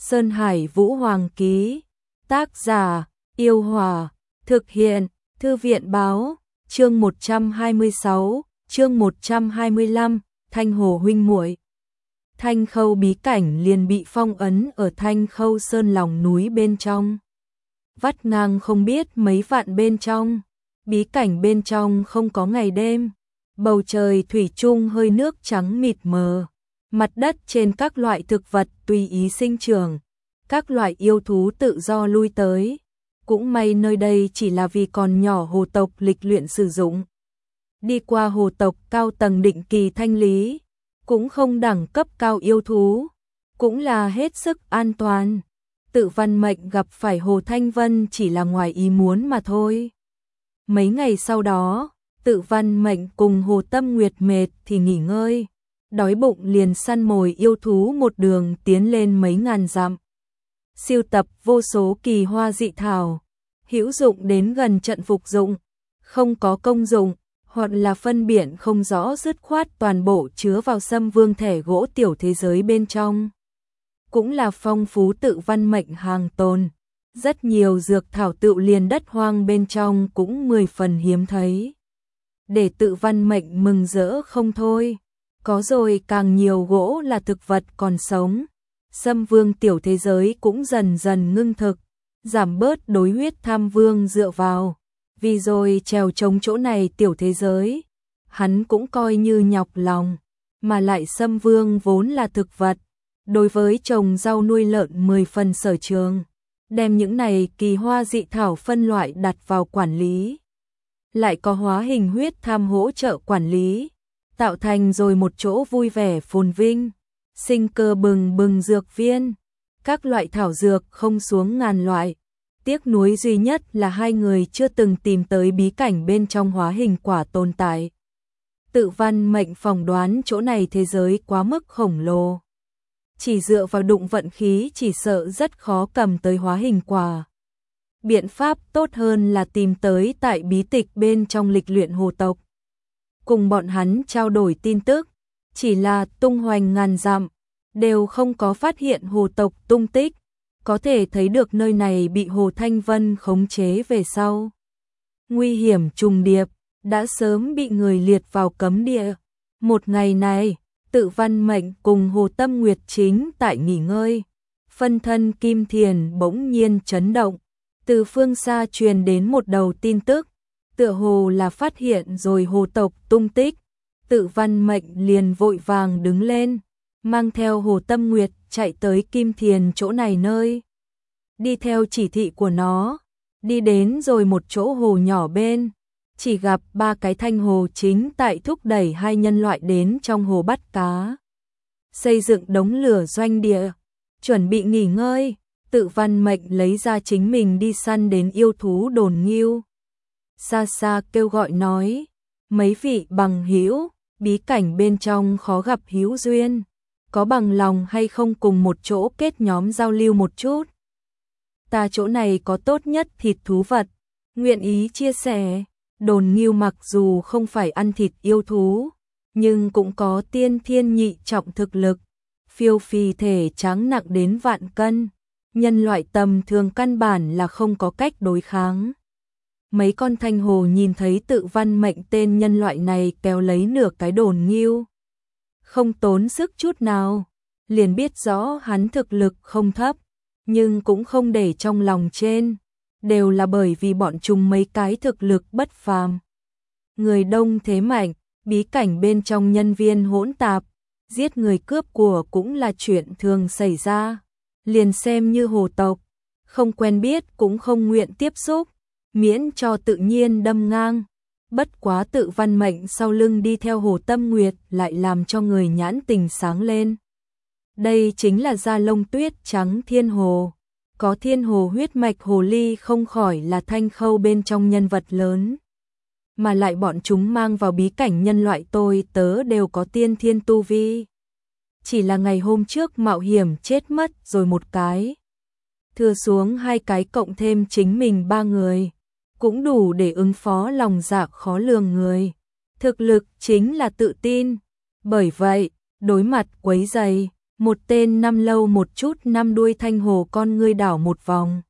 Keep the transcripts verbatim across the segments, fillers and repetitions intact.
Sơn Hải Vũ Hoàng ký. Tác giả, Yêu Hòa. Thực hiện, Thư viện Báo. Chương một trăm hai mươi sáu, chương một trăm hai mươi lăm, Thanh Hồ huynh muội. Thanh Khâu bí cảnh liền bị phong ấn ở Thanh Khâu Sơn lòng núi bên trong. Vắt ngang không biết mấy vạn bên trong. Bí cảnh bên trong không có ngày đêm. Bầu trời thủy chung hơi nước trắng mịt mờ. Mặt đất trên các loại thực vật tùy ý sinh trưởng. Các loại yêu thú tự do lui tới. Cũng may nơi đây chỉ là vì còn nhỏ hồ tộc lịch luyện sử dụng. Đi qua hồ tộc cao tầng định kỳ thanh lý. Cũng không đẳng cấp cao yêu thú. Cũng là hết sức an toàn. Tự Văn Mệnh gặp phải Hồ Thanh Vân chỉ là ngoài ý muốn mà thôi. Mấy ngày sau đó, Tự Văn Mệnh cùng Hồ Tâm Nguyệt mệt thì nghỉ ngơi. Đói bụng liền săn mồi yêu thú một đường tiến lên mấy ngàn dặm. Siêu tập vô số kỳ hoa dị thảo, hữu dụng đến gần trận phục dụng, không có công dụng, hoặc là phân biệt không rõ dứt khoát toàn bộ chứa vào Sâm Vương thẻ gỗ tiểu thế giới bên trong. Cũng là phong phú Tự Văn Mệnh hàng tồn, rất nhiều dược thảo tự liền đất hoang bên trong cũng mười phần hiếm thấy. Để Tự Văn Mệnh mừng rỡ không thôi, có rồi càng nhiều gỗ là thực vật còn sống. Sâm Vương tiểu thế giới cũng dần dần ngưng thực, giảm bớt đối huyết tham vương dựa vào. Vì rồi trèo chống chỗ này tiểu thế giới, hắn cũng coi như nhọc lòng, mà lại Sâm Vương vốn là thực vật, đối với trồng rau nuôi lợn mười phần sở trường, đem những này kỳ hoa dị thảo phân loại đặt vào quản lý. Lại có hóa hình huyết tham hỗ trợ quản lý, tạo thành rồi một chỗ vui vẻ phồn vinh, sinh cơ bừng bừng dược viên, các loại thảo dược không xuống ngàn loại. Tiếc nuối duy nhất là hai người chưa từng tìm tới bí cảnh bên trong hóa hình quả tồn tại. Tự Văn Mệnh phỏng đoán chỗ này thế giới quá mức khổng lồ. Chỉ dựa vào đụng vận khí chỉ sợ rất khó cầm tới hóa hình quả. Biện pháp tốt hơn là tìm tới tại bí tịch bên trong lịch luyện hồ tộc. Cùng bọn hắn trao đổi tin tức, chỉ là tung hoành ngàn dặm, đều không có phát hiện hồ tộc tung tích. Có thể thấy được nơi này bị Hồ Thanh Vân khống chế về sau. Nguy hiểm trùng điệp, đã sớm bị người liệt vào cấm địa. Một ngày này, Tự Văn Mệnh cùng Hồ Tâm Nguyệt chính tại nghỉ ngơi. Phân thân Kim Thiền bỗng nhiên chấn động. Từ phương xa truyền đến một đầu tin tức. Tựa hồ là phát hiện rồi hồ tộc tung tích. Tự Văn Mệnh liền vội vàng đứng lên, mang theo Hồ Tâm Nguyệt chạy tới Kim Thiền chỗ này nơi. Đi theo chỉ thị của nó, đi đến rồi một chỗ hồ nhỏ bên, chỉ gặp ba cái thanh hồ chính tại thúc đẩy hai nhân loại đến trong hồ bắt cá. Xây dựng đống lửa doanh địa, chuẩn bị nghỉ ngơi. Tự Văn Mệnh lấy ra chính mình đi săn đến yêu thú đồn nghêu. Xa xa kêu gọi nói, mấy vị bằng hữu, bí cảnh bên trong khó gặp hữu duyên. Có bằng lòng hay không cùng một chỗ kết nhóm giao lưu một chút? Ta chỗ này có tốt nhất thịt thú vật, nguyện ý chia sẻ. Đồn nghêu mặc dù không phải ăn thịt yêu thú, nhưng cũng có tiên thiên nhị trọng thực lực, phiêu phì thể trắng nặng đến vạn cân, nhân loại tầm thường căn bản là không có cách đối kháng. Mấy con thanh hồ nhìn thấy Tự Văn Mệnh tên nhân loại này kéo lấy nửa cái đồn nghêu, không tốn sức chút nào, liền biết rõ hắn thực lực không thấp, nhưng cũng không để trong lòng trên, đều là bởi vì bọn chúng mấy cái thực lực bất phàm. Người đông thế mạnh, bí cảnh bên trong nhân viên hỗn tạp, giết người cướp của cũng là chuyện thường xảy ra, liền xem như hồ tộc, không quen biết cũng không nguyện tiếp xúc, miễn cho tự nhiên đâm ngang. Bất quá Tự Văn Mệnh sau lưng đi theo Hồ Tâm Nguyệt lại làm cho người nhãn tình sáng lên. Đây chính là da lông tuyết trắng thiên hồ. Có thiên hồ huyết mạch hồ ly không khỏi là Thanh Khâu bên trong nhân vật lớn. Mà lại bọn chúng mang vào bí cảnh nhân loại tôi tớ đều có tiên thiên tu vi. Chỉ là ngày hôm trước mạo hiểm chết mất rồi một cái. Thừa xuống hai cái cộng thêm chính mình ba người. Cũng đủ để ứng phó lòng dạ khó lường người. Thực lực chính là tự tin. Bởi vậy, đối mặt quấy rầy, Một tên năm lâu một chút năm đuôi thanh hồ con ngươi đảo một vòng.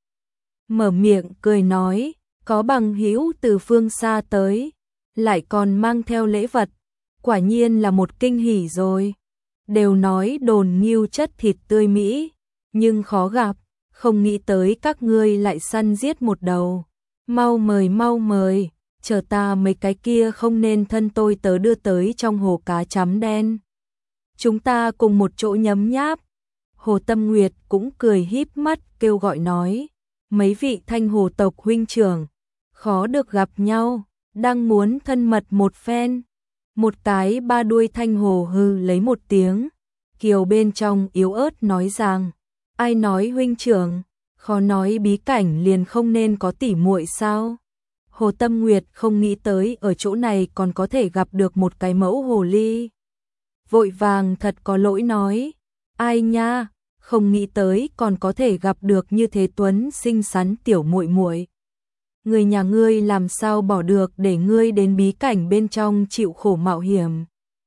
Mở miệng cười nói, có bằng hữu từ phương xa tới, lại còn mang theo lễ vật, quả nhiên là một kinh hỉ rồi. Đều nói đồn nghêu chất thịt tươi mỹ, nhưng khó gặp, không nghĩ tới các ngươi lại săn giết một đầu. Mau mời mau mời, chờ ta mấy cái kia không nên thân tôi tớ đưa tới trong hồ cá chấm đen. Chúng ta cùng một chỗ nhấm nháp. Hồ Tâm Nguyệt cũng cười híp mắt kêu gọi nói, mấy vị thanh hồ tộc huynh trưởng, khó được gặp nhau, đang muốn thân mật một phen. Một cái ba đuôi thanh hồ hư lấy một tiếng, kiều bên trong yếu ớt nói rằng, ai nói huynh trưởng, khó nói bí cảnh liền không nên có tỉ muội sao? Hồ Tâm Nguyệt không nghĩ tới ở chỗ này còn có thể gặp được một cái mẫu hồ ly. Vội vàng thật có lỗi nói, ai nha, không nghĩ tới còn có thể gặp được như thế tuấn xinh xắn tiểu muội muội. Người nhà ngươi làm sao bỏ được để ngươi đến bí cảnh bên trong chịu khổ mạo hiểm.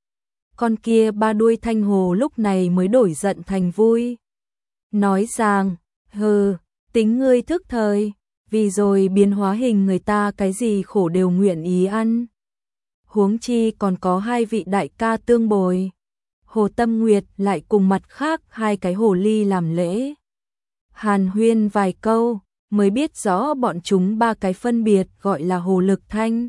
Con kia ba đuôi thanh hồ lúc này mới đổi giận thành vui. Nói rằng, hừ, tính ngươi thức thời, vì rồi biến hóa hình người ta cái gì khổ đều nguyện ý ăn. Huống chi còn có hai vị đại ca tương bồi. Hồ Tâm Nguyệt lại cùng mặt khác hai cái hồ ly làm lễ. Hàn huyên vài câu, mới biết rõ bọn chúng ba cái phân biệt gọi là hồ lực thanh,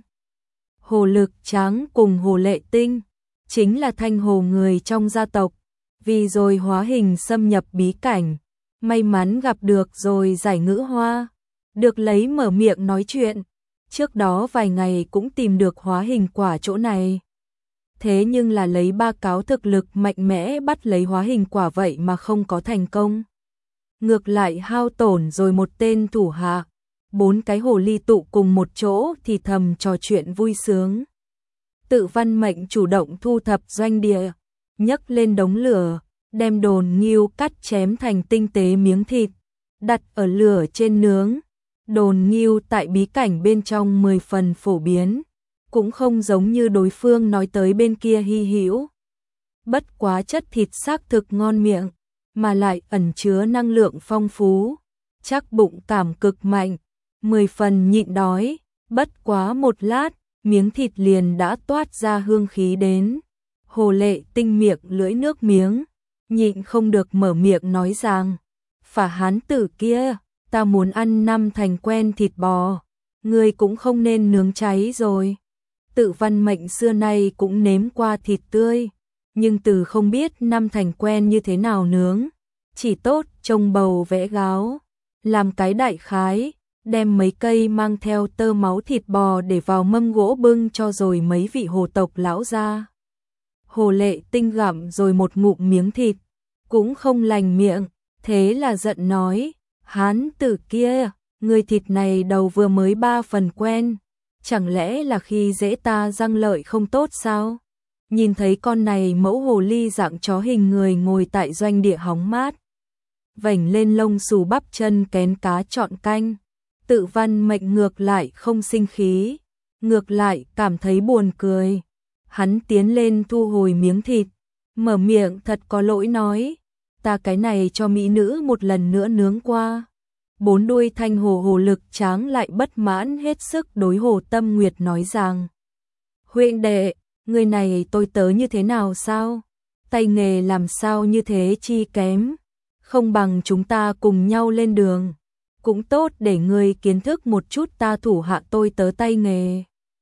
hồ lực trắng cùng hồ lệ tinh, chính là thanh hồ người trong gia tộc, vì rồi hóa hình xâm nhập bí cảnh, may mắn gặp được rồi giải ngữ hoa, được lấy mở miệng nói chuyện, trước đó vài ngày cũng tìm được hóa hình quả chỗ này. Thế nhưng là lấy ba cáo thực lực mạnh mẽ bắt lấy hóa hình quả vậy mà không có thành công. Ngược lại hao tổn rồi một tên thủ hạ, bốn cái hồ ly tụ cùng một chỗ thì thầm trò chuyện vui sướng. Tự Văn Mệnh chủ động thu thập doanh địa, nhấc lên đống lửa, đem đồn nghêu cắt chém thành tinh tế miếng thịt, đặt ở lửa trên nướng. Đồn nghêu tại bí cảnh bên trong mười phần phổ biến, cũng không giống như đối phương nói tới bên kia hy hữu. Bất quá chất thịt xác thực ngon miệng, mà lại ẩn chứa năng lượng phong phú, chắc bụng cảm cực mạnh, mười phần nhịn đói, bất quá một lát, miếng thịt liền đã toát ra hương khí đến. Hồ Lệ Tinh miệng lưỡi nước miếng, nhịn không được mở miệng nói rằng, phả hán tử kia, ta muốn ăn năm thành quen thịt bò, ngươi cũng không nên nướng cháy rồi. Tự Văn Mệnh xưa nay cũng nếm qua thịt tươi, nhưng từ không biết năm thành quen như thế nào nướng, chỉ tốt trông bầu vẽ gáo, làm cái đại khái, đem mấy cây mang theo tơ máu thịt bò để vào mâm gỗ bưng cho rồi mấy vị hồ tộc lão ra. Hồ Lệ Tinh gặm rồi một ngụm miếng thịt, cũng không lành miệng, thế là giận nói, hán tử kia, người thịt này đầu vừa mới ba phần quen, chẳng lẽ là khi dễ ta răng lợi không tốt sao? Nhìn thấy con này mẫu hồ ly dạng chó hình người ngồi tại doanh địa hóng mát, vảnh lên lông xù bắp chân kén cá chọn canh, Tự Văn Mệnh ngược lại không sinh khí, ngược lại cảm thấy buồn cười. Hắn tiến lên thu hồi miếng thịt, mở miệng thật có lỗi nói, ta cái này cho mỹ nữ một lần nữa nướng qua. Bốn đuôi thanh hồ hồ lực tráng lại bất mãn hết sức đối Hồ Tâm Nguyệt nói rằng, huynh đệ, người này tôi tớ như thế nào sao? Tay nghề làm sao như thế chi kém? Không bằng chúng ta cùng nhau lên đường, cũng tốt để ngươi kiến thức một chút ta thủ hạ tôi tớ tay nghề.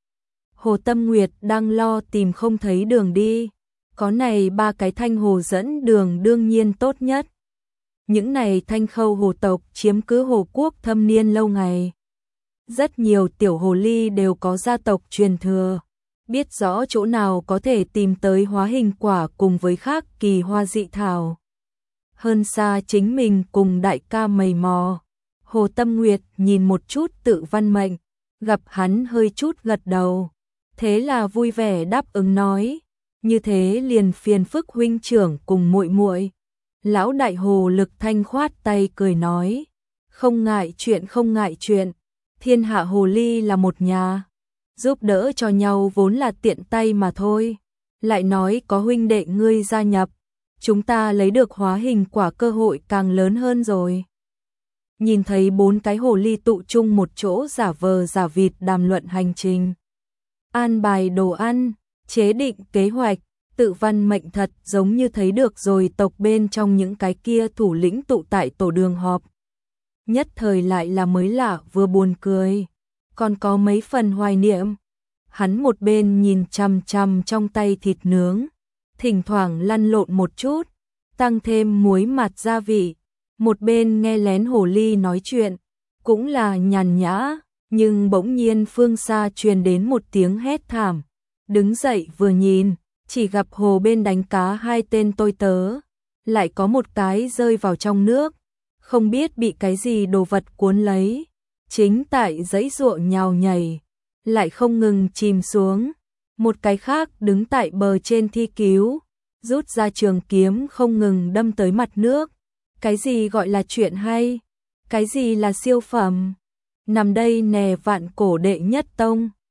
Hồ Tâm Nguyệt đang lo tìm không thấy đường đi, có này ba cái thanh hồ dẫn đường đương nhiên tốt nhất. Những này thanh khâu hồ tộc chiếm cứ hồ quốc thâm niên lâu ngày. Rất nhiều tiểu hồ ly đều có gia tộc truyền thừa, biết rõ chỗ nào có thể tìm tới hóa hình quả cùng với khác kỳ hoa dị thảo. Hơn xa chính mình cùng đại ca mày mò. Hồ Tâm Nguyệt nhìn một chút Tự Văn Mệnh, gặp hắn hơi chút gật đầu, thế là vui vẻ đáp ứng nói, như thế liền phiền phức huynh trưởng cùng muội muội. Lão đại hồ lực thanh khoát tay cười nói, không ngại chuyện không ngại chuyện, thiên hạ hồ ly là một nhà, giúp đỡ cho nhau vốn là tiện tay mà thôi, lại nói có huynh đệ ngươi gia nhập, chúng ta lấy được hóa hình quả cơ hội càng lớn hơn rồi. Nhìn thấy bốn cái hồ ly tụ chung một chỗ giả vờ giả vịt đàm luận hành trình, an bài đồ ăn, chế định kế hoạch, tự văn mệnh thật giống như thấy được rồi tộc bên trong những cái kia thủ lĩnh tụ tại tổ đường họp. Nhất thời lại là mới lạ vừa buồn cười, còn có mấy phần hoài niệm. Hắn một bên nhìn chằm chằm trong tay thịt nướng, thỉnh thoảng lăn lộn một chút, tăng thêm muối mặt gia vị, một bên nghe lén hồ ly nói chuyện, cũng là nhàn nhã, nhưng bỗng nhiên phương xa truyền đến một tiếng hét thảm. Đứng dậy vừa nhìn, chỉ gặp hồ bên đánh cá hai tên tôi tớ, lại có một cái rơi vào trong nước, không biết bị cái gì đồ vật cuốn lấy, chính tại dãy ruộng nhào nhảy, lại không ngừng chìm xuống. Một cái khác đứng tại bờ trên thi cứu, rút ra trường kiếm không ngừng đâm tới mặt nước. Cái gì gọi là chuyện hay? Cái gì là siêu phẩm? Nằm đây nè vạn cổ đệ nhất tông.